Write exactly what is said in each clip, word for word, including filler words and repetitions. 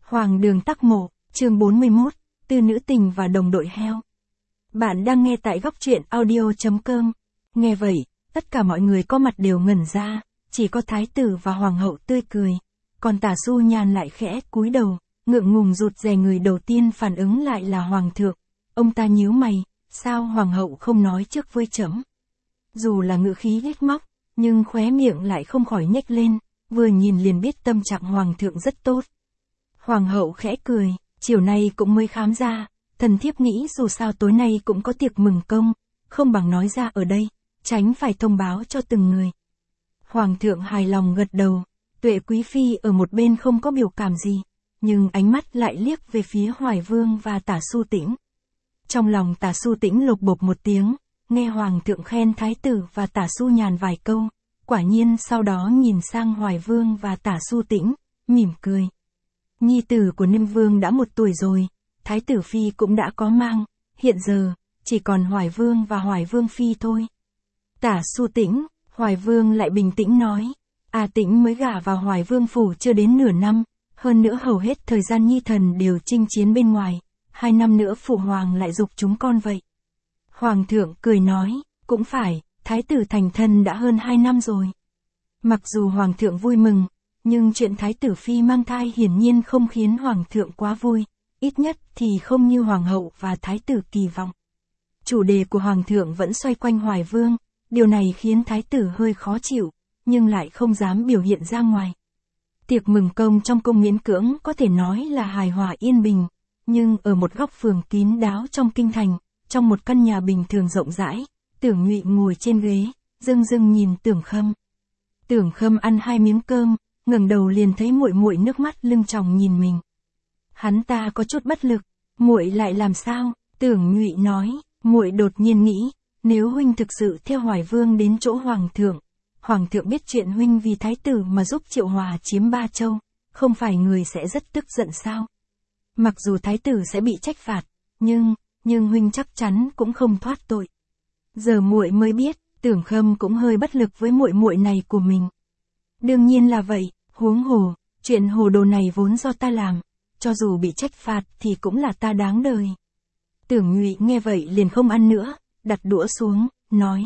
Hoàng đường tắc mộ, chương bốn mươi mốt, Tư nữ tình và đồng đội heo. Bạn đang nghe tại góc truyện audio chấm com. Nghe vậy, tất cả mọi người có mặt đều ngẩn ra, chỉ có thái tử và hoàng hậu tươi cười. Còn Tả Xu Nhàn lại khẽ cúi đầu, ngượng ngùng rụt rè. Người đầu tiên phản ứng lại là hoàng thượng. Ông ta nhíu mày, sao hoàng hậu không nói trước với trẫm? Dù là ngữ khí ghét móc, nhưng khóe miệng lại không khỏi nhếch lên, vừa nhìn liền biết tâm trạng hoàng thượng rất tốt. Hoàng hậu khẽ cười, chiều nay cũng mới khám ra, thần thiếp nghĩ dù sao tối nay cũng có tiệc mừng công, không bằng nói ra ở đây, tránh phải thông báo cho từng người. Hoàng thượng hài lòng gật đầu, Tuệ quý phi ở một bên không có biểu cảm gì, nhưng ánh mắt lại liếc về phía Hoài Vương và Tả Xu Tĩnh. Trong lòng Tả Xu Tĩnh lục bộp một tiếng, nghe hoàng thượng khen thái tử và Tả Xu Nhàn vài câu, quả nhiên sau đó nhìn sang Hoài Vương và Tả Xu Tĩnh, mỉm cười. Nhi tử của Ninh Vương đã một tuổi rồi, thái tử phi cũng đã có mang, hiện giờ, chỉ còn Hoài Vương và Hoài Vương phi thôi. Tả Xu Tĩnh, Hoài Vương lại bình tĩnh nói, A Tĩnh mới gả vào Hoài Vương phủ chưa đến nửa năm, hơn nữa hầu hết thời gian nhi thần đều chinh chiến bên ngoài, hai năm nữa phụ hoàng lại giục chúng con vậy. Hoàng thượng cười nói, cũng phải, thái tử thành thân đã hơn hai năm rồi. Mặc dù hoàng thượng vui mừng, nhưng chuyện thái tử phi mang thai hiển nhiên không khiến hoàng thượng quá vui, ít nhất thì không như hoàng hậu và thái tử kỳ vọng. Chủ đề của hoàng thượng vẫn xoay quanh Hoài Vương, điều này khiến thái tử hơi khó chịu, nhưng lại không dám biểu hiện ra ngoài. Tiệc mừng công trong cung miễn cưỡng có thể nói là hài hòa yên bình, nhưng ở một góc phường kín đáo trong kinh thành, trong một căn nhà bình thường rộng rãi, Tưởng Nhụy ngồi trên ghế, dưng dưng nhìn Tưởng Khâm. Tưởng Khâm ăn hai miếng cơm, ngẩng đầu liền thấy muội muội nước mắt lưng tròng nhìn mình. Hắn ta có chút bất lực, muội lại làm sao? Tưởng Nhụy nói, muội đột nhiên nghĩ, nếu huynh thực sự theo Hoài Vương đến chỗ hoàng thượng, hoàng thượng biết chuyện huynh vì thái tử mà giúp Triệu Hòa chiếm Ba Châu, không phải người sẽ rất tức giận sao? Mặc dù thái tử sẽ bị trách phạt, nhưng, nhưng huynh chắc chắn cũng không thoát tội. Giờ muội mới biết, Tưởng Khâm cũng hơi bất lực với muội muội này của mình. Đương nhiên là vậy, huống hồ, chuyện hồ đồ này vốn do ta làm, cho dù bị trách phạt thì cũng là ta đáng đời. Tưởng Nhụy nghe vậy liền không ăn nữa, đặt đũa xuống, nói.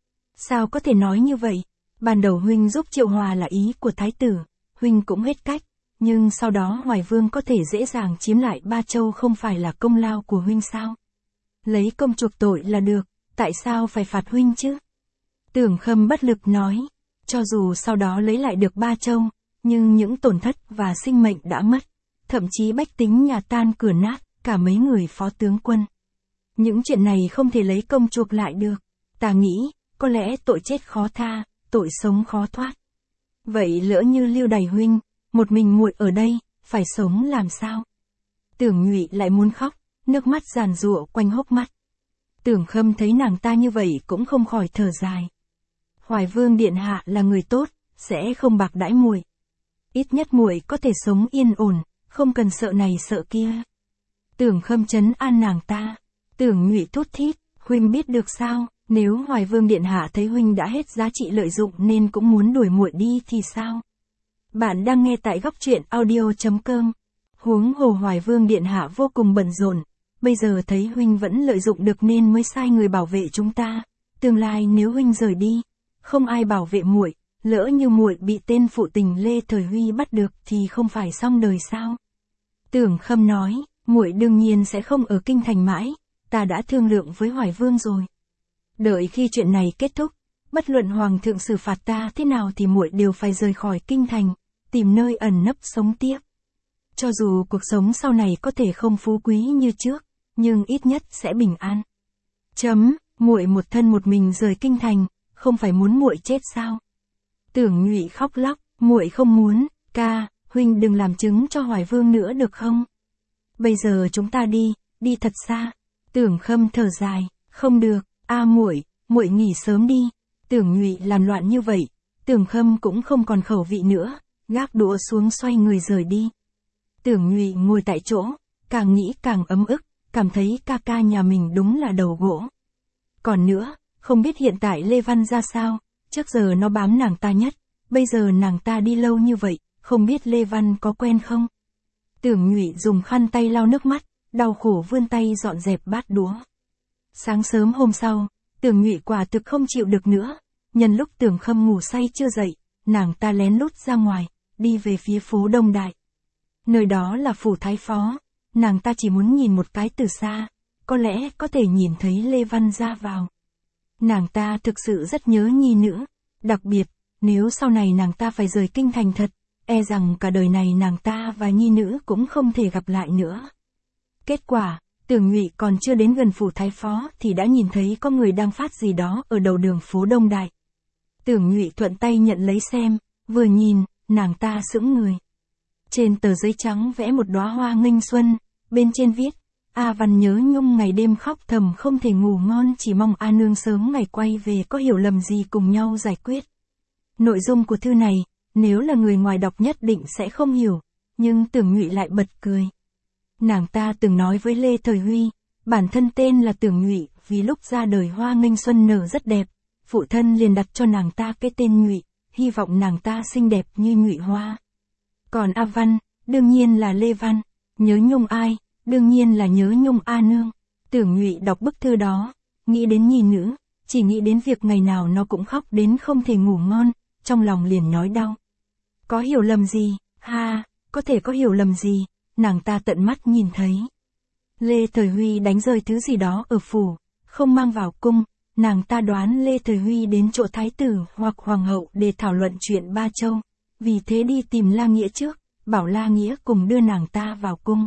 Sao có thể nói như vậy? Ban đầu huynh giúp Triệu Hòa là ý của thái tử, huynh cũng hết cách, nhưng sau đó Hoài Vương có thể dễ dàng chiếm lại Ba Châu không phải là công lao của huynh sao? Lấy công chuộc tội là được, tại sao phải phạt huynh chứ? Tưởng Khâm bất lực nói, cho dù sau đó lấy lại được Ba Châu, nhưng những tổn thất và sinh mệnh đã mất, thậm chí bách tính nhà tan cửa nát, cả mấy người phó tướng quân. Những chuyện này không thể lấy công chuộc lại được, ta nghĩ, có lẽ tội chết khó tha, tội sống khó thoát. Vậy lỡ như Lưu Đày huynh, một mình muội ở đây, phải sống làm sao? Tưởng Nhụy lại muốn khóc, nước mắt giàn giụa quanh hốc mắt. Tưởng Khâm thấy nàng ta như vậy cũng không khỏi thở dài. Hoài Vương điện hạ là người tốt, sẽ không bạc đãi muội. Ít nhất muội có thể sống yên ổn, không cần sợ này sợ kia. Tưởng Khâm trấn an nàng ta. Tưởng Nhụy thút thít, huynh biết được sao, nếu Hoài Vương điện hạ thấy huynh đã hết giá trị lợi dụng nên cũng muốn đuổi muội đi thì sao? Bạn đang nghe tại góc truyện audio chấm com. Huống hồ Hoài Vương điện hạ vô cùng bận rộn, bây giờ thấy huynh vẫn lợi dụng được nên mới sai người bảo vệ chúng ta. Tương lai nếu huynh rời đi, không ai bảo vệ muội, lỡ như muội bị tên phụ tình Lê Thời Huy bắt được thì không phải xong đời sao? Tưởng Khâm nói, muội đương nhiên sẽ không ở kinh thành mãi, ta đã thương lượng với Hoài Vương rồi. Đợi khi chuyện này kết thúc, bất luận hoàng thượng xử phạt ta thế nào thì muội đều phải rời khỏi kinh thành, tìm nơi ẩn nấp sống tiếp. Cho dù cuộc sống sau này có thể không phú quý như trước, nhưng ít nhất sẽ bình an. Chấm, muội một thân một mình rời kinh thành, không phải muốn muội chết sao? Tưởng Nhụy khóc lóc, muội không muốn, ca, huynh đừng làm chứng cho Hoài Vương nữa được không? Bây giờ chúng ta đi, đi thật xa. Tưởng Khâm thở dài, không được, a muội, muội nghỉ sớm đi. Tưởng Nhụy làm loạn như vậy, Tưởng Khâm cũng không còn khẩu vị nữa, gác đũa xuống xoay người rời đi. Tưởng Nhụy ngồi tại chỗ, càng nghĩ càng ấm ức, cảm thấy ca ca nhà mình đúng là đầu gỗ. Còn nữa, không biết hiện tại Lê Văn ra sao, trước giờ nó bám nàng ta nhất, bây giờ nàng ta đi lâu như vậy, không biết Lê Văn có quen không? Tưởng Nhụy dùng khăn tay lau nước mắt, đau khổ vươn tay dọn dẹp bát đũa. Sáng sớm hôm sau, Tưởng Nhụy quả thực không chịu được nữa, nhân lúc Tưởng Khâm ngủ say chưa dậy, nàng ta lén lút ra ngoài, đi về phía phố Đông Đại. Nơi đó là phủ thái phó, nàng ta chỉ muốn nhìn một cái từ xa, có lẽ có thể nhìn thấy Lê Văn ra vào. Nàng ta thực sự rất nhớ nhi nữ, đặc biệt, nếu sau này nàng ta phải rời kinh thành thật, e rằng cả đời này nàng ta và nhi nữ cũng không thể gặp lại nữa. Kết quả, Tưởng Nhụy còn chưa đến gần phủ thái phó thì đã nhìn thấy có người đang phát gì đó ở đầu đường phố Đông Đại. Tưởng Nhụy thuận tay nhận lấy xem, vừa nhìn, nàng ta sững người. Trên tờ giấy trắng vẽ một đóa hoa nghênh xuân, bên trên viết, A Văn nhớ nhung ngày đêm khóc thầm không thể ngủ ngon, chỉ mong A Nương sớm ngày quay về, có hiểu lầm gì cùng nhau giải quyết. Nội dung của thư này, nếu là người ngoài đọc nhất định sẽ không hiểu, nhưng Tưởng Nhụy lại bật cười. Nàng ta từng nói với Lê Thời Huy, bản thân tên là Tưởng Nhụy, vì lúc ra đời hoa nghênh xuân nở rất đẹp, phụ thân liền đặt cho nàng ta cái tên Nhụy, hy vọng nàng ta xinh đẹp như nhụy hoa. Còn A Văn, đương nhiên là Lê Văn, nhớ nhung ai, đương nhiên là nhớ nhung A Nương. Tưởng Nhụy đọc bức thư đó, nghĩ đến nhi nữ, chỉ nghĩ đến việc ngày nào nó cũng khóc đến không thể ngủ ngon, trong lòng liền nhói đau. Có hiểu lầm gì, ha, có thể có hiểu lầm gì, nàng ta tận mắt nhìn thấy. Lê Thời Huy đánh rơi thứ gì đó ở phủ, không mang vào cung, nàng ta đoán Lê Thời Huy đến chỗ thái tử hoặc hoàng hậu để thảo luận chuyện Ba Châu, vì thế đi tìm La Nghĩa trước, bảo La Nghĩa cùng đưa nàng ta vào cung.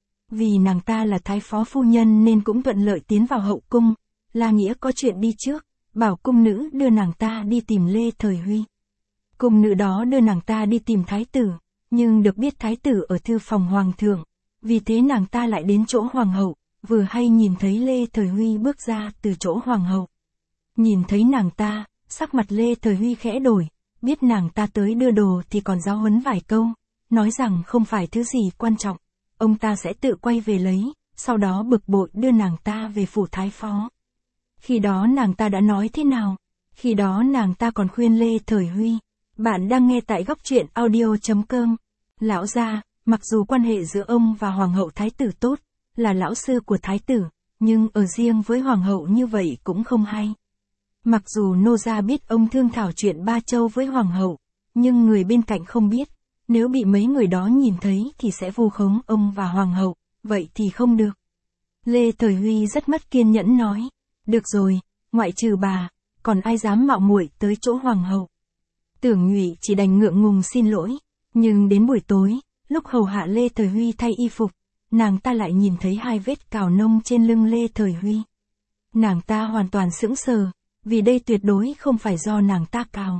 Vì nàng ta là thái phó phu nhân nên cũng thuận lợi tiến vào hậu cung, La Nghĩa có chuyện đi trước, bảo cung nữ đưa nàng ta đi tìm Lê Thời Huy. Cung nữ đó đưa nàng ta đi tìm thái tử, nhưng được biết thái tử ở thư phòng hoàng thượng, vì thế nàng ta lại đến chỗ hoàng hậu, vừa hay nhìn thấy Lê Thời Huy bước ra từ chỗ hoàng hậu. Nhìn thấy nàng ta, sắc mặt Lê Thời Huy khẽ đổi, biết nàng ta tới đưa đồ thì còn giáo huấn vài câu, nói rằng không phải thứ gì quan trọng, ông ta sẽ tự quay về lấy, sau đó bực bội đưa nàng ta về phủ thái phó. Khi đó nàng ta đã nói thế nào? Khi đó nàng ta còn khuyên Lê Thời Huy. Bạn đang nghe tại góc truyện audio chấm com. Lão gia, mặc dù quan hệ giữa ông và hoàng hậu thái tử tốt, là lão sư của thái tử, nhưng ở riêng với hoàng hậu như vậy cũng không hay. Mặc dù nô gia biết ông thương thảo chuyện Ba Châu với hoàng hậu, nhưng người bên cạnh không biết, nếu bị mấy người đó nhìn thấy thì sẽ vu khống ông và hoàng hậu, vậy thì không được. Lê Thời Huy rất mất kiên nhẫn nói, được rồi, ngoại trừ bà, còn ai dám mạo muội tới chỗ hoàng hậu. Tưởng Nhụy chỉ đành ngượng ngùng xin lỗi, nhưng đến buổi tối, lúc hầu hạ Lê Thời Huy thay y phục, nàng ta lại nhìn thấy hai vết cào nông trên lưng Lê Thời Huy. Nàng ta hoàn toàn sững sờ, vì đây tuyệt đối không phải do nàng ta cào.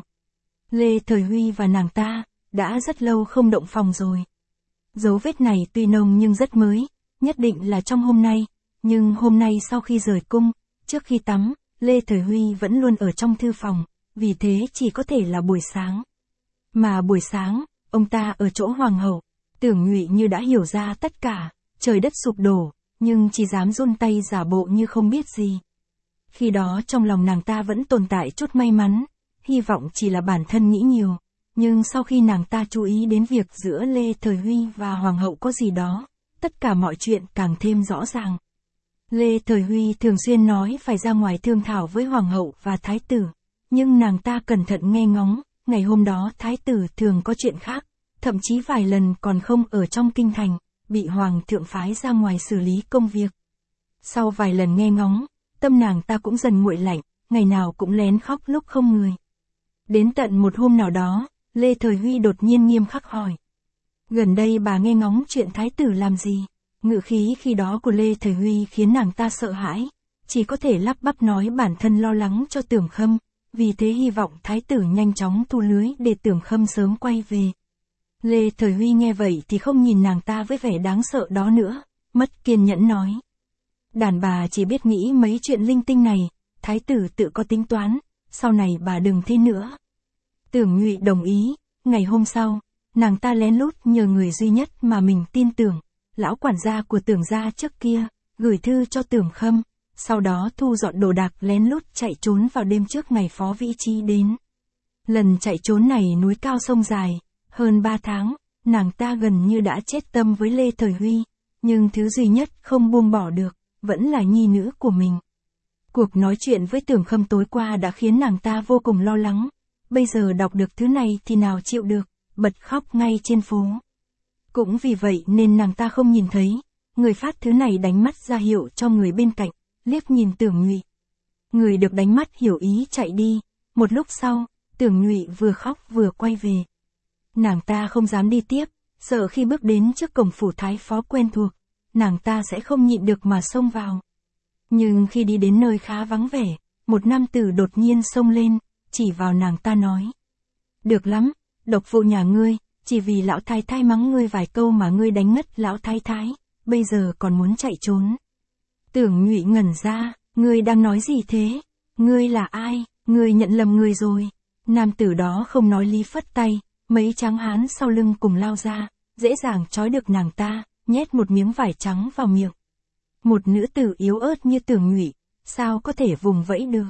Lê Thời Huy và nàng ta, đã rất lâu không động phòng rồi. Dấu vết này tuy nông nhưng rất mới, nhất định là trong hôm nay, nhưng hôm nay sau khi rời cung, trước khi tắm, Lê Thời Huy vẫn luôn ở trong thư phòng, vì thế chỉ có thể là buổi sáng. Mà buổi sáng, ông ta ở chỗ hoàng hậu, Tưởng Nhụy như đã hiểu ra tất cả, trời đất sụp đổ, nhưng chỉ dám run tay giả bộ như không biết gì. Khi đó trong lòng nàng ta vẫn tồn tại chút may mắn, hy vọng chỉ là bản thân nghĩ nhiều, nhưng sau khi nàng ta chú ý đến việc giữa Lê Thời Huy và hoàng hậu có gì đó, tất cả mọi chuyện càng thêm rõ ràng. Lê Thời Huy thường xuyên nói phải ra ngoài thương thảo với hoàng hậu và thái tử, nhưng nàng ta cẩn thận nghe ngóng, ngày hôm đó thái tử thường có chuyện khác, thậm chí vài lần còn không ở trong kinh thành, bị hoàng thượng phái ra ngoài xử lý công việc. Sau vài lần nghe ngóng, tâm nàng ta cũng dần nguội lạnh, ngày nào cũng lén khóc lúc không người. Đến tận một hôm nào đó, Lê Thời Huy đột nhiên nghiêm khắc hỏi. Gần đây bà nghe ngóng chuyện thái tử làm gì? Ngữ khí khi đó của Lê Thời Huy khiến nàng ta sợ hãi, chỉ có thể lắp bắp nói bản thân lo lắng cho Tưởng Khâm, vì thế hy vọng thái tử nhanh chóng thu lưới để Tưởng Khâm sớm quay về. Lê Thời Huy nghe vậy thì không nhìn nàng ta với vẻ đáng sợ đó nữa, mất kiên nhẫn nói. Đàn bà chỉ biết nghĩ mấy chuyện linh tinh này, thái tử tự có tính toán, sau này bà đừng thế nữa. Tưởng Nhụy đồng ý, ngày hôm sau, nàng ta lén lút nhờ người duy nhất mà mình tin tưởng, lão quản gia của Tưởng gia trước kia, gửi thư cho Tưởng Khâm, sau đó thu dọn đồ đạc lén lút chạy trốn vào đêm trước ngày Phó Vĩ Chi đến. Lần chạy trốn này núi cao sông dài, hơn ba tháng, nàng ta gần như đã chết tâm với Lê Thời Huy, nhưng thứ duy nhất không buông bỏ được, vẫn là nhi nữ của mình. Cuộc nói chuyện với Tưởng Khâm tối qua đã khiến nàng ta vô cùng lo lắng, bây giờ đọc được thứ này thì nào chịu được, bật khóc ngay trên phố. Cũng vì vậy nên nàng ta không nhìn thấy, người phát thứ này đánh mắt ra hiệu cho người bên cạnh, liếc nhìn Tưởng Nhụy. Người được đánh mắt hiểu ý chạy đi, một lúc sau, Tưởng Nhụy vừa khóc vừa quay về. Nàng ta không dám đi tiếp, sợ khi bước đến trước cổng phủ thái phó quen thuộc, nàng ta sẽ không nhịn được mà xông vào. Nhưng khi đi đến nơi khá vắng vẻ, một nam tử đột nhiên xông lên, chỉ vào nàng ta nói. Được lắm, độc phụ nhà ngươi, chỉ vì lão thái thái mắng ngươi vài câu mà ngươi đánh ngất lão thái thái, bây giờ còn muốn chạy trốn. Tưởng Nhụy ngẩn ra, ngươi đang nói gì thế? Ngươi là ai? Ngươi nhận lầm người rồi. Nam tử đó không nói lý phất tay, mấy tráng hán sau lưng cùng lao ra, dễ dàng trói được nàng ta, nhét một miếng vải trắng vào miệng. Một nữ tử yếu ớt như Tưởng Nhụy, sao có thể vùng vẫy được?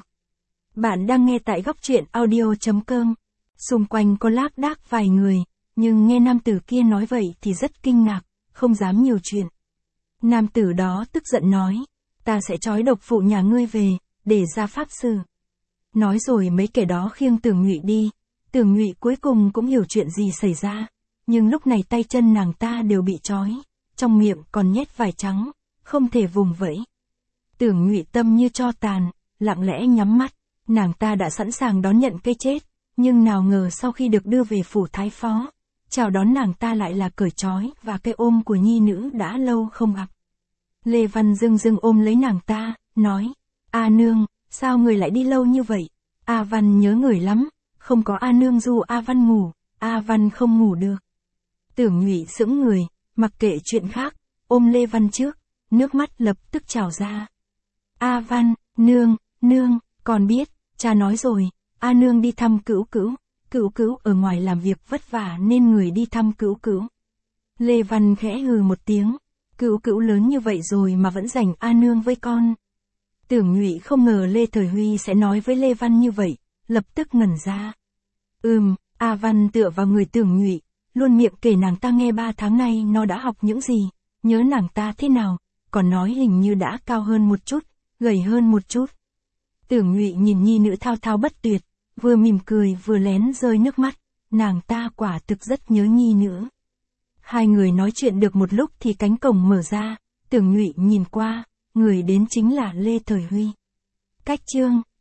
Bạn đang nghe tại góc truyện audio chấm com. Xung quanh có lác đác vài người, nhưng nghe nam tử kia nói vậy thì rất kinh ngạc, không dám nhiều chuyện. Nam tử đó tức giận nói, ta sẽ trói độc phụ nhà ngươi về, để ra pháp xử. Nói rồi mấy kẻ đó khiêng Tưởng Nhụy đi, Tưởng Nhụy cuối cùng cũng hiểu chuyện gì xảy ra, nhưng lúc này tay chân nàng ta đều bị trói, trong miệng còn nhét vải trắng, không thể vùng vẫy. Tưởng Nhụy tâm như tro tàn, lặng lẽ nhắm mắt, nàng ta đã sẵn sàng đón nhận cái chết, nhưng nào ngờ sau khi được đưa về phủ thái phó, chào đón nàng ta lại là cởi trói và cái ôm của nhi nữ đã lâu không gặp. Lê Văn dưng dưng ôm lấy nàng ta, nói, A nương, sao người lại đi lâu như vậy? A Văn nhớ người lắm, không có A nương dù A Văn ngủ, A Văn không ngủ được. Tưởng Nhụy sững người, mặc kệ chuyện khác, ôm Lê Văn trước, nước mắt lập tức trào ra. A Văn, nương, nương, con biết, cha nói rồi, A nương đi thăm Cữu Cữu, Cữu Cữu ở ngoài làm việc vất vả nên người đi thăm Cữu Cữu. Lê Văn khẽ hừ một tiếng, Cữu Cữu lớn như vậy rồi mà vẫn dành A nương với con. Tưởng Nhụy không ngờ Lê Thời Huy sẽ nói với Lê Văn như vậy, lập tức ngẩn ra. Ừm, A Văn tựa vào người Tưởng Nhụy, luôn miệng kể nàng ta nghe ba tháng nay nó đã học những gì, nhớ nàng ta thế nào, còn nói hình như đã cao hơn một chút, gầy hơn một chút. Tưởng Nhụy nhìn nhi nữ thao thao bất tuyệt, vừa mỉm cười vừa lén rơi nước mắt, nàng ta quả thực rất nhớ nhi nữ. Hai người nói chuyện được một lúc thì cánh cổng mở ra, Tưởng Nhụy nhìn qua, người đến chính là Lê Thời Huy. Cách chương